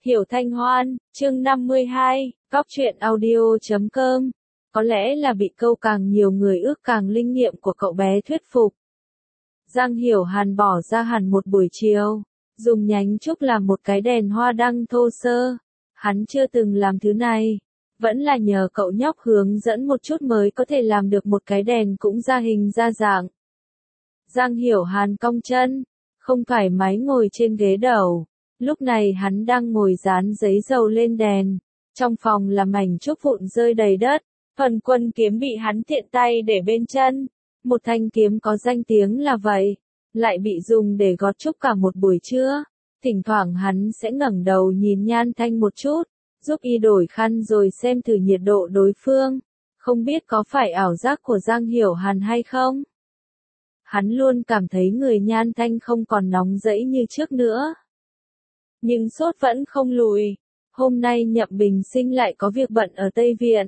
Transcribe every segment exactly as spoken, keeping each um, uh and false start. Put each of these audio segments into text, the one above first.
Hiểu Thanh Hoan, chương năm mươi hai, góc truyện audio chấm com. Có lẽ là bị câu càng nhiều người ước càng linh nghiệm của cậu bé thuyết phục. Giang Hiểu Hàn bỏ ra hẳn một buổi chiều, dùng nhánh trúc làm một cái đèn hoa đăng thô sơ. Hắn chưa từng làm thứ này, vẫn là nhờ cậu nhóc hướng dẫn một chút mới có thể làm được một cái đèn cũng ra hình ra dạng. Giang Hiểu Hàn cong chân, không thoải mái ngồi trên ghế đầu. Lúc này hắn đang ngồi dán giấy dầu lên đèn, trong phòng là mảnh trúc vụn rơi đầy đất, phần quân kiếm bị hắn tiện tay để bên chân. Một thanh kiếm có danh tiếng là vậy, lại bị dùng để gót trúc cả một buổi trưa. Thỉnh thoảng hắn sẽ ngẩng đầu nhìn Nhan Thanh một chút, giúp y đổi khăn rồi xem thử nhiệt độ đối phương, không biết có phải ảo giác của Giang Hiểu Hàn hay không. Hắn luôn cảm thấy người Nhan Thanh không còn nóng rẫy như trước nữa. Nhưng sốt vẫn không lùi, hôm nay Nhậm Bình Sinh lại có việc bận ở Tây Viện.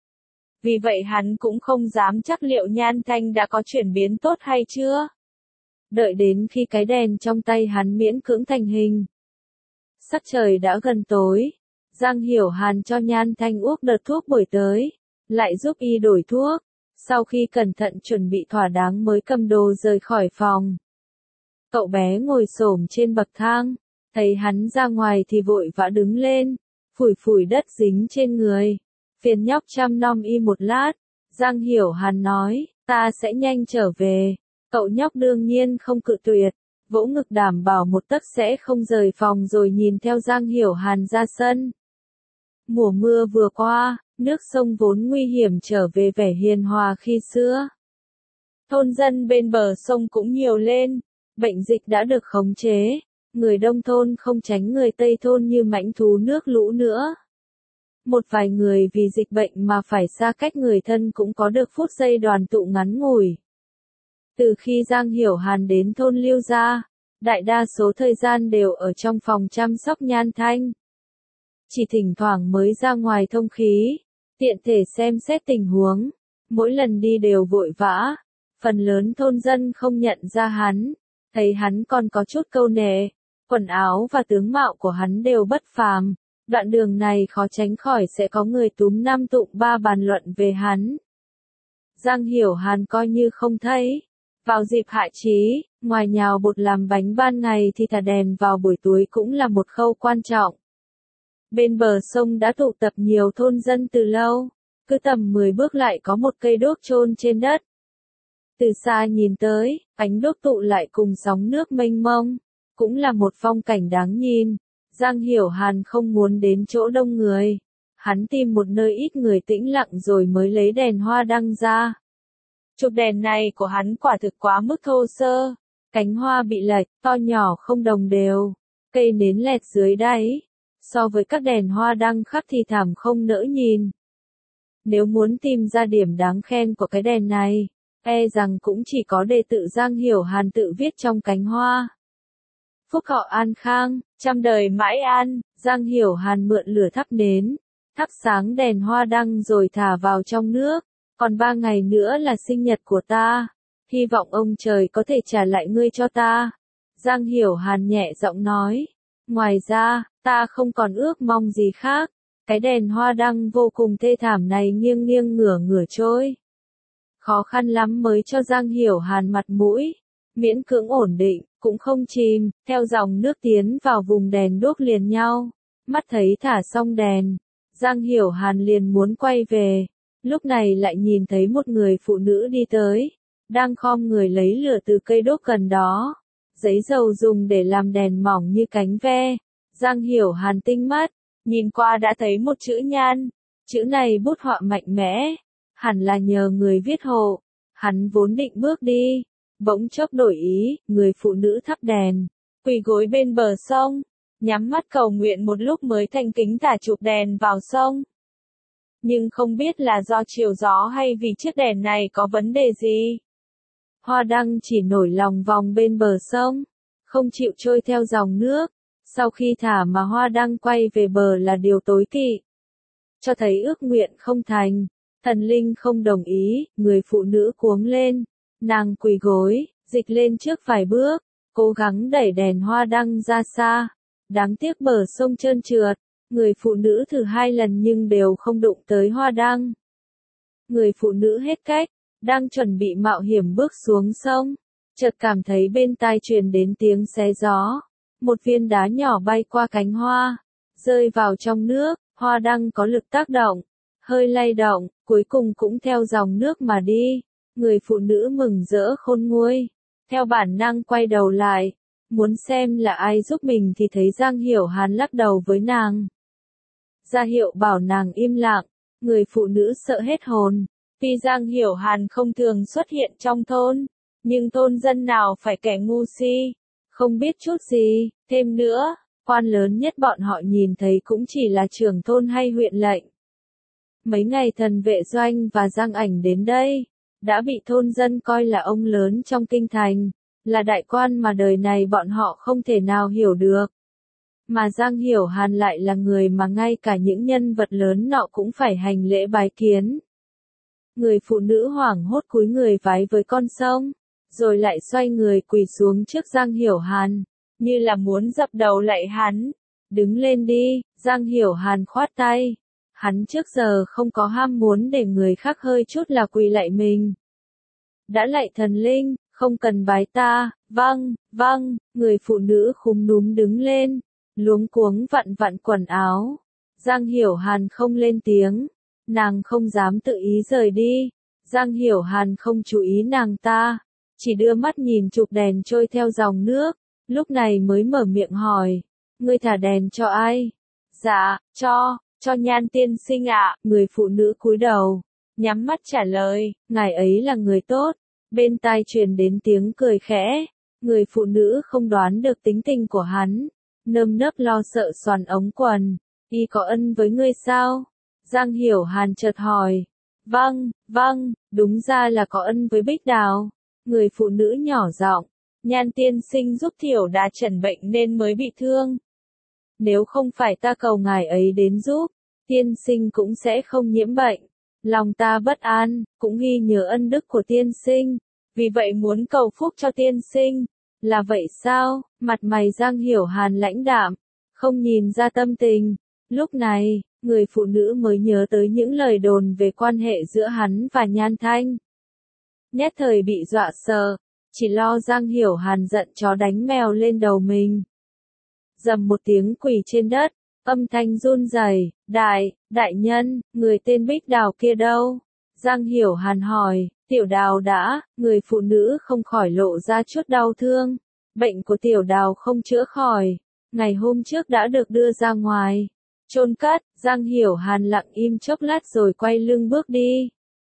Vì vậy hắn cũng không dám chắc liệu Nhan Thanh đã có chuyển biến tốt hay chưa. Đợi đến khi cái đèn trong tay hắn miễn cưỡng thành hình. Sắc trời đã gần tối, Giang Hiểu Hàn cho Nhan Thanh uống đợt thuốc buổi tới, lại giúp y đổi thuốc, sau khi cẩn thận chuẩn bị thỏa đáng mới cầm đồ rời khỏi phòng. Cậu bé ngồi xổm trên bậc thang, thấy hắn ra ngoài thì vội vã đứng lên, phủi phủi đất dính trên người. Phiền nhóc chăm nom y một lát, Giang Hiểu Hàn nói, ta sẽ nhanh trở về. Cậu nhóc đương nhiên không cự tuyệt, vỗ ngực đảm bảo một tấc sẽ không rời phòng rồi nhìn theo Giang Hiểu Hàn ra sân. Mùa mưa vừa qua, nước sông vốn nguy hiểm trở về vẻ hiền hòa khi xưa. Thôn dân bên bờ sông cũng nhiều lên, bệnh dịch đã được khống chế. Người đông thôn không tránh người tây thôn như mãnh thú nước lũ nữa. Một vài người vì dịch bệnh mà phải xa cách người thân cũng có được phút giây đoàn tụ ngắn ngủi. Từ khi Giang Hiểu Hàn đến thôn Lưu Gia, đại đa số thời gian đều ở trong phòng chăm sóc Nhan Thanh. Chỉ thỉnh thoảng mới ra ngoài thông khí, tiện thể xem xét tình huống, mỗi lần đi đều vội vã. Phần lớn thôn dân không nhận ra hắn, thấy hắn còn có chút câu nệ. Quần áo và tướng mạo của hắn đều bất phàm, đoạn đường này khó tránh khỏi sẽ có người túm năm tụng ba bàn luận về hắn. Giang Hiểu Hàn coi như không thấy. Vào dịp hạ chí, ngoài nhào bột làm bánh ban ngày thì thả đèn vào buổi tối cũng là một khâu quan trọng. Bên bờ sông đã tụ tập nhiều thôn dân từ lâu, cứ tầm mười bước lại có một cây đuốc chôn trên đất. Từ xa nhìn tới, ánh đuốc tụ lại cùng sóng nước mênh mông. Cũng là một phong cảnh đáng nhìn. Giang Hiểu Hàn không muốn đến chỗ đông người. Hắn tìm một nơi ít người tĩnh lặng rồi mới lấy đèn hoa đăng ra. Chụp đèn này của hắn quả thực quá mức thô sơ. Cánh hoa bị lệch, to nhỏ không đồng đều. Cây nến lẹt dưới đáy. So với các đèn hoa đăng khác thì thảm không nỡ nhìn. Nếu muốn tìm ra điểm đáng khen của cái đèn này, e rằng cũng chỉ có để tự Giang Hiểu Hàn tự viết trong cánh hoa. Phúc họ an khang, trăm đời mãi an. Giang Hiểu Hàn mượn lửa thắp nến, thắp sáng đèn hoa đăng rồi thả vào trong nước. Còn ba ngày nữa là sinh nhật của ta, hy vọng ông trời có thể trả lại ngươi cho ta. Giang Hiểu Hàn nhẹ giọng nói, ngoài ra, ta không còn ước mong gì khác. Cái đèn hoa đăng vô cùng thê thảm này nghiêng nghiêng ngửa ngửa trôi. Khó khăn lắm mới cho Giang Hiểu Hàn mặt mũi, miễn cưỡng ổn định, cũng không chìm, theo dòng nước tiến vào vùng đèn đuốc liền nhau. Mắt thấy thả xong đèn, Giang Hiểu Hàn liền muốn quay về, lúc này lại nhìn thấy một người phụ nữ đi tới, đang khom người lấy lửa từ cây đuốc gần đó. Giấy dầu dùng để làm đèn mỏng như cánh ve. Giang Hiểu Hàn tinh mắt, nhìn qua đã thấy một chữ Nhan, chữ này bút họa mạnh mẽ, hẳn là nhờ người viết hộ. Hắn vốn định bước đi, bỗng chốc đổi ý, người phụ nữ thắp đèn, quỳ gối bên bờ sông, nhắm mắt cầu nguyện một lúc mới thành kính thả chụp đèn vào sông. Nhưng không biết là do chiều gió hay vì chiếc đèn này có vấn đề gì. Hoa đăng chỉ nổi lòng vòng bên bờ sông, không chịu trôi theo dòng nước. Sau khi thả mà hoa đăng quay về bờ là điều tối kỵ. Cho thấy ước nguyện không thành, thần linh không đồng ý, người phụ nữ cuống lên. Nàng quỳ gối, dịch lên trước vài bước, cố gắng đẩy đèn hoa đăng ra xa. Đáng tiếc bờ sông trơn trượt, người phụ nữ thử hai lần nhưng đều không đụng tới hoa đăng. Người phụ nữ hết cách, đang chuẩn bị mạo hiểm bước xuống sông, chợt cảm thấy bên tai truyền đến tiếng xé gió. Một viên đá nhỏ bay qua cánh hoa, rơi vào trong nước, hoa đăng có lực tác động, hơi lay động, cuối cùng cũng theo dòng nước mà đi. Người phụ nữ mừng rỡ khôn nguôi, theo bản năng quay đầu lại, muốn xem là ai giúp mình thì thấy Giang Hiểu Hàn lắc đầu với nàng. Ra hiệu bảo nàng im lặng, người phụ nữ sợ hết hồn. Tuy Giang Hiểu Hàn không thường xuất hiện trong thôn, nhưng thôn dân nào phải kẻ ngu si, không biết chút gì, thêm nữa, quan lớn nhất bọn họ nhìn thấy cũng chỉ là trưởng thôn hay huyện lệnh. Mấy ngày Thần Vệ Doanh và Giang Ảnh đến đây, đã bị thôn dân coi là ông lớn trong kinh thành, là đại quan mà đời này bọn họ không thể nào hiểu được. Mà Giang Hiểu Hàn lại là người mà ngay cả những nhân vật lớn nọ cũng phải hành lễ bái kiến. Người phụ nữ hoảng hốt cúi người vái với con sông, rồi lại xoay người quỳ xuống trước Giang Hiểu Hàn, như là muốn dập đầu lạy hắn. Đứng lên đi, Giang Hiểu Hàn khoát tay. Hắn trước giờ không có ham muốn để người khác hơi chút là quỳ lạy mình. Đã lạy thần linh, không cần bái ta, vâng, vâng, người phụ nữ khúm núm đứng lên, luống cuống vặn vặn quần áo. Giang Hiểu Hàn không lên tiếng, nàng không dám tự ý rời đi. Giang Hiểu Hàn không chú ý nàng ta, chỉ đưa mắt nhìn chụp đèn trôi theo dòng nước, lúc này mới mở miệng hỏi, ngươi thả đèn cho ai? Dạ, cho, cho Nhan tiên sinh ạ. Người phụ nữ cúi đầu, nhắm mắt trả lời, ngài ấy là người tốt. Bên tai truyền đến tiếng cười khẽ, người phụ nữ không đoán được tính tình của hắn, nơm nớp lo sợ xoàn ống quần, y có ân với ngươi sao? Giang Hiểu Hàn chợt hỏi, vâng, vâng, đúng ra là có ân với Bích Đào. Người phụ nữ nhỏ giọng, Nhan tiên sinh giúp Thiểu Đà trần bệnh nên mới bị thương. Nếu không phải ta cầu ngài ấy đến giúp, tiên sinh cũng sẽ không nhiễm bệnh. Lòng ta bất an, cũng ghi nhớ ân đức của tiên sinh, vì vậy muốn cầu phúc cho tiên sinh. Là vậy sao? Mặt mày Giang Hiểu Hàn lãnh đạm, không nhìn ra tâm tình. Lúc này, người phụ nữ mới nhớ tới những lời đồn về quan hệ giữa hắn và Nhan Thanh. Nhất thời bị dọa sợ, chỉ lo Giang Hiểu Hàn giận chó đánh mèo lên đầu mình. Dầm một tiếng quỳ trên đất, âm thanh run rẩy, đại, đại nhân, người tên Bích Đào kia đâu? Giang Hiểu Hàn hỏi, Tiểu Đào đã, người phụ nữ không khỏi lộ ra chút đau thương. Bệnh của Tiểu Đào không chữa khỏi, ngày hôm trước đã được đưa ra ngoài, chôn cất. Giang Hiểu Hàn lặng im chốc lát rồi quay lưng bước đi.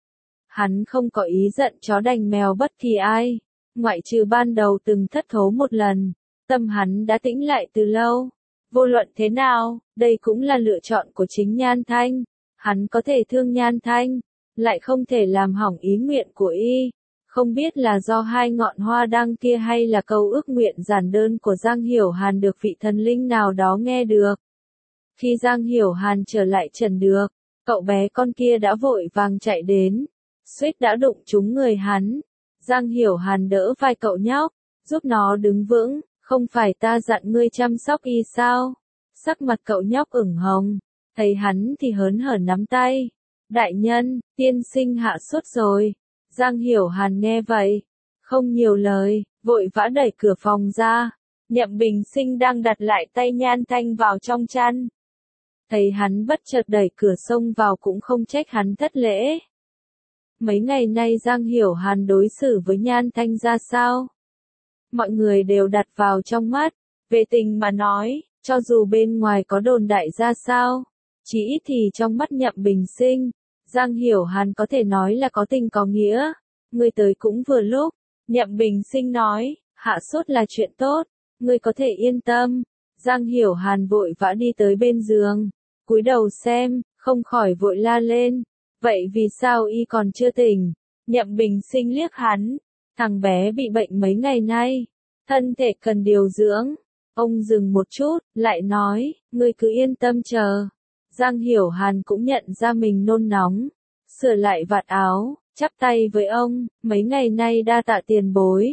Hắn không có ý giận chó đành mèo bất kỳ ai, ngoại trừ ban đầu từng thất thố một lần, tâm hắn đã tĩnh lại từ lâu. Vô luận thế nào, đây cũng là lựa chọn của chính Nhan Thanh, hắn có thể thương Nhan Thanh, lại không thể làm hỏng ý nguyện của y. Không biết là do hai ngọn hoa đăng kia hay là câu ước nguyện giản đơn của Giang Hiểu Hàn được vị thần linh nào đó nghe được. Khi Giang Hiểu Hàn trở lại trần được, cậu bé con kia đã vội vàng chạy đến, suýt đã đụng trúng người hắn. Giang Hiểu Hàn đỡ vai cậu nhóc, giúp nó đứng vững, không phải ta dặn ngươi chăm sóc y sao? Sắc mặt cậu nhóc ửng hồng, thấy hắn thì hớn hở nắm tay. Đại nhân, tiên sinh hạ sốt rồi. Giang Hiểu Hàn nghe vậy, không nhiều lời, vội vã đẩy cửa phòng ra. Nhậm Bình Sinh đang đặt lại tay Nhan Thanh vào trong chăn. Thấy hắn bất chợt đẩy cửa xông vào cũng không trách hắn thất lễ. Mấy ngày nay Giang Hiểu Hàn đối xử với Nhan Thanh ra sao? Mọi người đều đặt vào trong mắt. Về tình mà nói, cho dù bên ngoài có đồn đại ra sao, chỉ ít thì trong mắt Nhậm Bình Sinh, Giang Hiểu Hàn có thể nói là có tình có nghĩa. Ngươi tới cũng vừa lúc. Nhậm Bình Sinh nói, hạ sốt là chuyện tốt, ngươi có thể yên tâm. Giang Hiểu Hàn vội vã đi tới bên giường, cúi đầu xem, không khỏi vội la lên. Vậy vì sao y còn chưa tỉnh? Nhậm Bình Sinh liếc hắn, thằng bé bị bệnh mấy ngày nay, thân thể cần điều dưỡng. Ông dừng một chút, lại nói, ngươi cứ yên tâm chờ. Giang Hiểu Hàn cũng nhận ra mình nôn nóng, sửa lại vạt áo, chắp tay với ông, mấy ngày nay đa tạ tiền bối.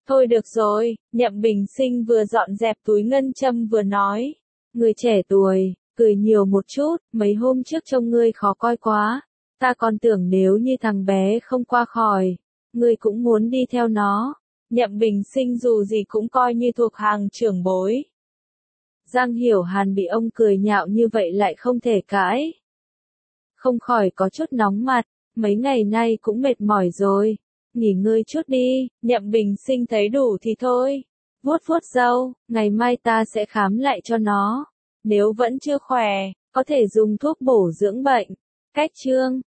Thôi được rồi, Nhậm Bình Sinh vừa dọn dẹp túi ngân châm vừa nói. Người trẻ tuổi, cười nhiều một chút, mấy hôm trước trông ngươi khó coi quá. Ta còn tưởng nếu như thằng bé không qua khỏi, ngươi cũng muốn đi theo nó. Nhậm Bình Sinh dù gì cũng coi như thuộc hàng trưởng bối. Giang Hiểu Hàn bị ông cười nhạo như vậy lại không thể cãi. Không khỏi có chút nóng mặt, mấy ngày nay cũng mệt mỏi rồi. Nghỉ ngơi chút đi, Nhậm Bình Sinh thấy đủ thì thôi. Vuốt vuốt râu, ngày mai ta sẽ khám lại cho nó. Nếu vẫn chưa khỏe, có thể dùng thuốc bổ dưỡng bệnh. Cách chương